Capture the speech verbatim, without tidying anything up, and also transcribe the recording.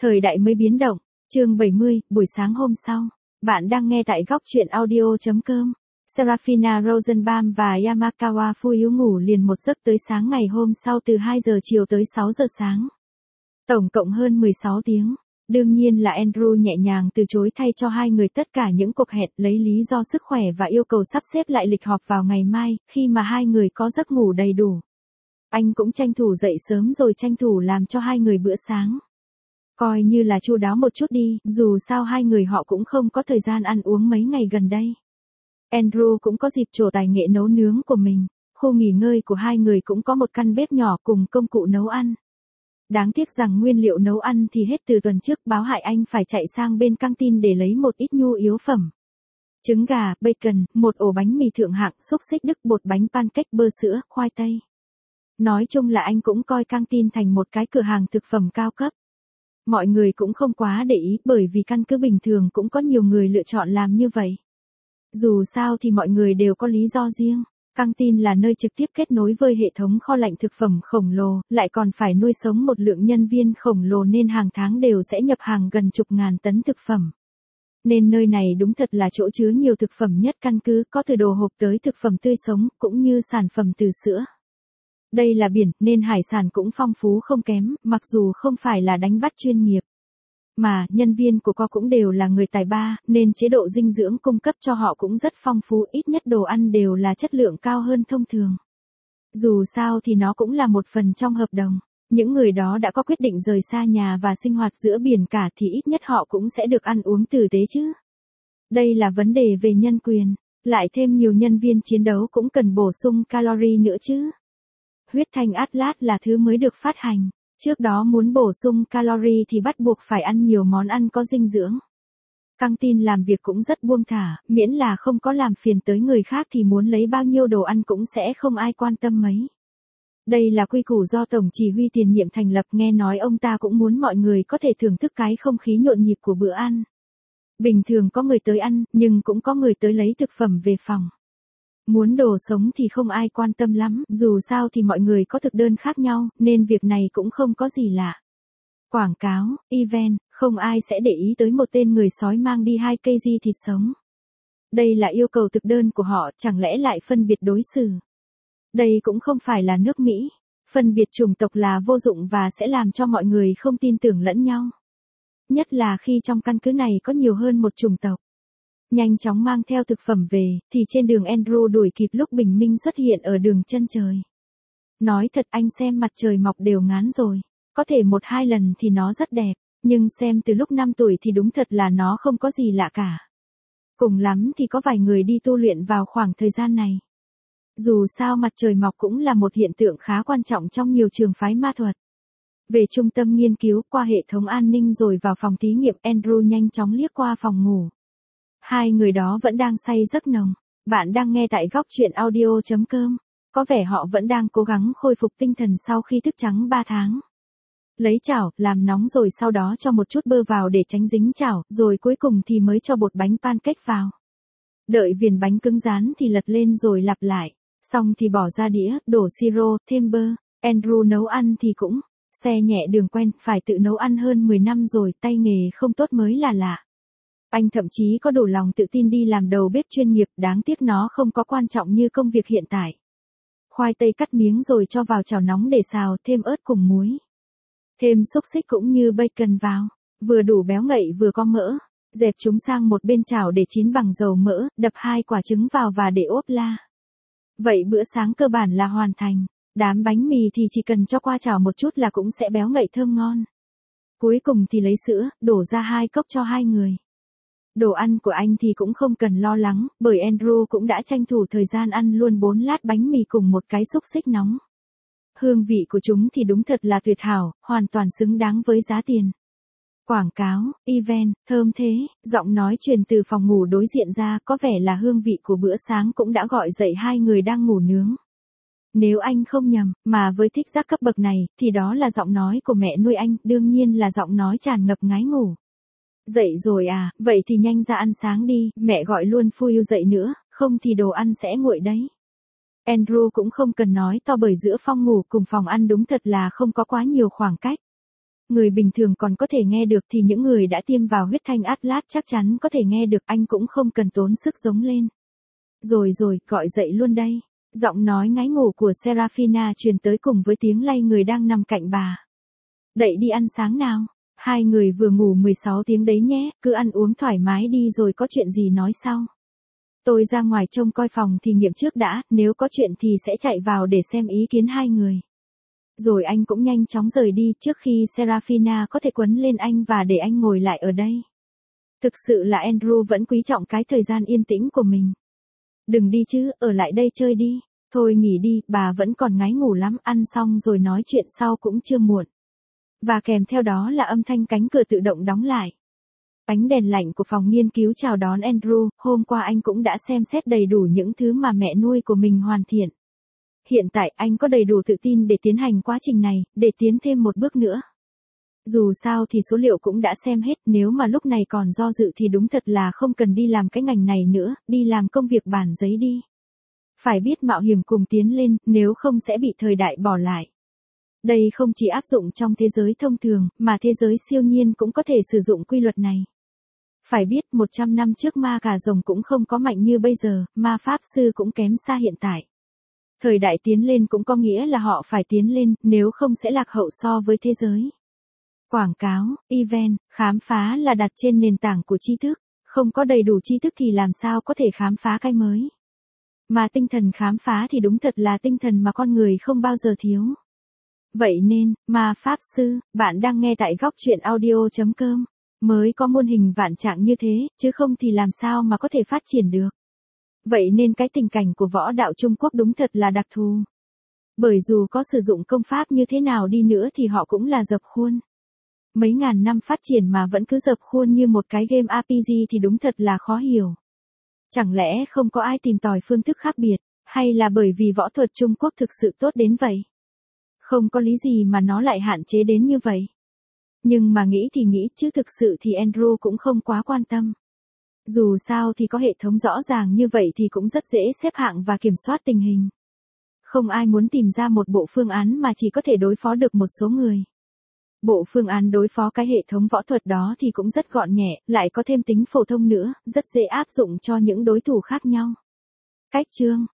Thời đại mới biến động, chương bảy mươi, buổi sáng hôm sau. Bạn đang nghe tại góc truyện audio chấm com. Serafina Rosenbaum và Yamakawa Fuyu ngủ liền một giấc tới sáng ngày hôm sau từ hai giờ chiều tới sáu giờ sáng. Tổng cộng hơn mười sáu tiếng. Đương nhiên là Andrew nhẹ nhàng từ chối thay cho hai người tất cả những cuộc hẹn, lấy lý do sức khỏe và yêu cầu sắp xếp lại lịch họp vào ngày mai, khi mà hai người có giấc ngủ đầy đủ. Anh cũng tranh thủ dậy sớm rồi tranh thủ làm cho hai người bữa sáng. Coi như là chu đáo một chút đi, dù sao hai người họ cũng không có thời gian ăn uống mấy ngày gần đây. Andrew cũng có dịp trổ tài nghệ nấu nướng của mình, khu nghỉ ngơi của hai người cũng có một căn bếp nhỏ cùng công cụ nấu ăn. Đáng tiếc rằng nguyên liệu nấu ăn thì hết từ tuần trước, báo hại anh phải chạy sang bên căng tin để lấy một ít nhu yếu phẩm. Trứng gà, bacon, một ổ bánh mì thượng hạng, xúc xích Đức, bột bánh pancake, bơ sữa, khoai tây. Nói chung là anh cũng coi căng tin thành một cái cửa hàng thực phẩm cao cấp. Mọi người cũng không quá để ý, bởi vì căn cứ bình thường cũng có nhiều người lựa chọn làm như vậy. Dù sao thì mọi người đều có lý do riêng. Căng tin là nơi trực tiếp kết nối với hệ thống kho lạnh thực phẩm khổng lồ, lại còn phải nuôi sống một lượng nhân viên khổng lồ nên hàng tháng đều sẽ nhập hàng gần chục ngàn tấn thực phẩm. Nên nơi này đúng thật là chỗ chứa nhiều thực phẩm nhất căn cứ, có từ đồ hộp tới thực phẩm tươi sống, cũng như sản phẩm từ sữa. Đây là biển, nên hải sản cũng phong phú không kém, mặc dù không phải là đánh bắt chuyên nghiệp. Mà, nhân viên của co cũng đều là người tài ba, nên chế độ dinh dưỡng cung cấp cho họ cũng rất phong phú, ít nhất đồ ăn đều là chất lượng cao hơn thông thường. Dù sao thì nó cũng là một phần trong hợp đồng. Những người đó đã có quyết định rời xa nhà và sinh hoạt giữa biển cả thì ít nhất họ cũng sẽ được ăn uống tử tế chứ. Đây là vấn đề về nhân quyền, lại thêm nhiều nhân viên chiến đấu cũng cần bổ sung calorie nữa chứ. Huyết thanh Atlas là thứ mới được phát hành. Trước đó muốn bổ sung calorie thì bắt buộc phải ăn nhiều món ăn có dinh dưỡng. Căng tin làm việc cũng rất buông thả, miễn là không có làm phiền tới người khác thì muốn lấy bao nhiêu đồ ăn cũng sẽ không ai quan tâm mấy. Đây là quy củ do Tổng chỉ huy tiền nhiệm thành lập, nghe nói ông ta cũng muốn mọi người có thể thưởng thức cái không khí nhộn nhịp của bữa ăn. Bình thường có người tới ăn, nhưng cũng có người tới lấy thực phẩm về phòng. Muốn đồ sống thì không ai quan tâm lắm, dù sao thì mọi người có thực đơn khác nhau, nên việc này cũng không có gì lạ. Quảng cáo, event, không ai sẽ để ý tới một tên người sói mang đi hai cây di thịt sống. Đây là yêu cầu thực đơn của họ, chẳng lẽ lại phân biệt đối xử. Đây cũng không phải là nước Mỹ. Phân biệt chủng tộc là vô dụng và sẽ làm cho mọi người không tin tưởng lẫn nhau. Nhất là khi trong căn cứ này có nhiều hơn một chủng tộc. Nhanh chóng mang theo thực phẩm về, thì trên đường Andrew đuổi kịp lúc bình minh xuất hiện ở đường chân trời. Nói thật, anh xem mặt trời mọc đều ngán rồi. Có thể một hai lần thì nó rất đẹp, nhưng xem từ lúc năm tuổi thì đúng thật là nó không có gì lạ cả. Cùng lắm thì có vài người đi tu luyện vào khoảng thời gian này. Dù sao mặt trời mọc cũng là một hiện tượng khá quan trọng trong nhiều trường phái ma thuật. Về trung tâm nghiên cứu, qua hệ thống an ninh rồi vào phòng thí nghiệm, Andrew nhanh chóng liếc qua phòng ngủ. Hai người đó vẫn đang say giấc nồng. Bạn đang nghe tại góc truyện audio chấm com. Có vẻ họ vẫn đang cố gắng khôi phục tinh thần sau khi thức trắng ba tháng. Lấy chảo, làm nóng rồi sau đó cho một chút bơ vào để tránh dính chảo, rồi cuối cùng thì mới cho bột bánh pancake vào. Đợi viền bánh cứng rán thì lật lên rồi lặp lại. Xong thì bỏ ra đĩa, đổ siro, thêm bơ. Andrew nấu ăn thì cũng xe nhẹ đường quen, phải tự nấu ăn hơn mười năm rồi, tay nghề không tốt mới là lạ. Anh thậm chí có đủ lòng tự tin đi làm đầu bếp chuyên nghiệp, đáng tiếc nó không có quan trọng như công việc hiện tại. Khoai tây cắt miếng rồi cho vào chảo nóng để xào, thêm ớt cùng muối. Thêm xúc xích cũng như bacon vào, vừa đủ béo ngậy vừa có mỡ. Dẹp chúng sang một bên chảo để chín bằng dầu mỡ, đập hai quả trứng vào và để ốp la. Vậy bữa sáng cơ bản là hoàn thành. Đám bánh mì thì chỉ cần cho qua chảo một chút là cũng sẽ béo ngậy thơm ngon. Cuối cùng thì lấy sữa, đổ ra hai cốc cho hai người. Đồ ăn của anh thì cũng không cần lo lắng, bởi Andrew cũng đã tranh thủ thời gian ăn luôn bốn lát bánh mì cùng một cái xúc xích nóng. Hương vị của chúng thì đúng thật là tuyệt hảo, hoàn toàn xứng đáng với giá tiền. Quảng cáo, event, thơm thế, giọng nói truyền từ phòng ngủ đối diện ra, có vẻ là hương vị của bữa sáng cũng đã gọi dậy hai người đang ngủ nướng. Nếu anh không nhầm, mà với thích giác cấp bậc này, thì đó là giọng nói của mẹ nuôi anh, đương nhiên là giọng nói tràn ngập ngái ngủ. Dậy rồi à, vậy thì nhanh ra ăn sáng đi, mẹ gọi luôn Fuyu dậy nữa, không thì đồ ăn sẽ nguội đấy. Andrew cũng không cần nói to bởi giữa phòng ngủ cùng phòng ăn đúng thật là không có quá nhiều khoảng cách. Người bình thường còn có thể nghe được thì những người đã tiêm vào huyết thanh Atlas chắc chắn có thể nghe được, anh cũng không cần tốn sức giống lên. Rồi rồi, gọi dậy luôn đây. Giọng nói ngái ngủ của Serafina truyền tới cùng với tiếng lay người đang nằm cạnh bà. Đậy đi ăn sáng nào. Hai người vừa ngủ mười sáu tiếng đấy nhé, cứ ăn uống thoải mái đi rồi có chuyện gì nói sau. Tôi ra ngoài trông coi phòng thí nghiệm trước đã, nếu có chuyện thì sẽ chạy vào để xem ý kiến hai người. Rồi anh cũng nhanh chóng rời đi trước khi Serafina có thể quấn lên anh và để anh ngồi lại ở đây. Thực sự là Andrew vẫn quý trọng cái thời gian yên tĩnh của mình. Đừng đi chứ, ở lại đây chơi đi. Thôi nghỉ đi, bà vẫn còn ngái ngủ lắm, ăn xong rồi nói chuyện sau cũng chưa muộn. Và kèm theo đó là âm thanh cánh cửa tự động đóng lại. Ánh đèn lạnh của phòng nghiên cứu chào đón Andrew, hôm qua anh cũng đã xem xét đầy đủ những thứ mà mẹ nuôi của mình hoàn thiện. Hiện tại anh có đầy đủ tự tin để tiến hành quá trình này, để tiến thêm một bước nữa. Dù sao thì số liệu cũng đã xem hết, nếu mà lúc này còn do dự thì đúng thật là không cần đi làm cái ngành này nữa, đi làm công việc bản giấy đi. Phải biết mạo hiểm cùng tiến lên, nếu không sẽ bị thời đại bỏ lại. Đây không chỉ áp dụng trong thế giới thông thường, mà thế giới siêu nhiên cũng có thể sử dụng quy luật này. Phải biết một trăm năm trước ma cà rồng cũng không có mạnh như bây giờ, ma pháp sư cũng kém xa hiện tại. Thời đại tiến lên cũng có nghĩa là họ phải tiến lên, nếu không sẽ lạc hậu so với thế giới. Quảng cáo, event, khám phá là đặt trên nền tảng của tri thức, không có đầy đủ tri thức thì làm sao có thể khám phá cái mới. Mà tinh thần khám phá thì đúng thật là tinh thần mà con người không bao giờ thiếu. Vậy nên, ma pháp sư, bạn đang nghe tại góc truyện audio chấm com, mới có muôn hình vạn trạng như thế, chứ không thì làm sao mà có thể phát triển được. Vậy nên cái tình cảnh của võ đạo Trung Quốc đúng thật là đặc thù. Bởi dù có sử dụng công pháp như thế nào đi nữa thì họ cũng là dập khuôn. Mấy ngàn năm phát triển mà vẫn cứ dập khuôn như một cái game rờ pê giê thì đúng thật là khó hiểu. Chẳng lẽ không có ai tìm tòi phương thức khác biệt, hay là bởi vì võ thuật Trung Quốc thực sự tốt đến vậy? Không có lý gì mà nó lại hạn chế đến như vậy. Nhưng mà nghĩ thì nghĩ, chứ thực sự thì Andrew cũng không quá quan tâm. Dù sao thì có hệ thống rõ ràng như vậy thì cũng rất dễ xếp hạng và kiểm soát tình hình. Không ai muốn tìm ra một bộ phương án mà chỉ có thể đối phó được một số người. Bộ phương án đối phó cái hệ thống võ thuật đó thì cũng rất gọn nhẹ, lại có thêm tính phổ thông nữa, rất dễ áp dụng cho những đối thủ khác nhau. Cách chương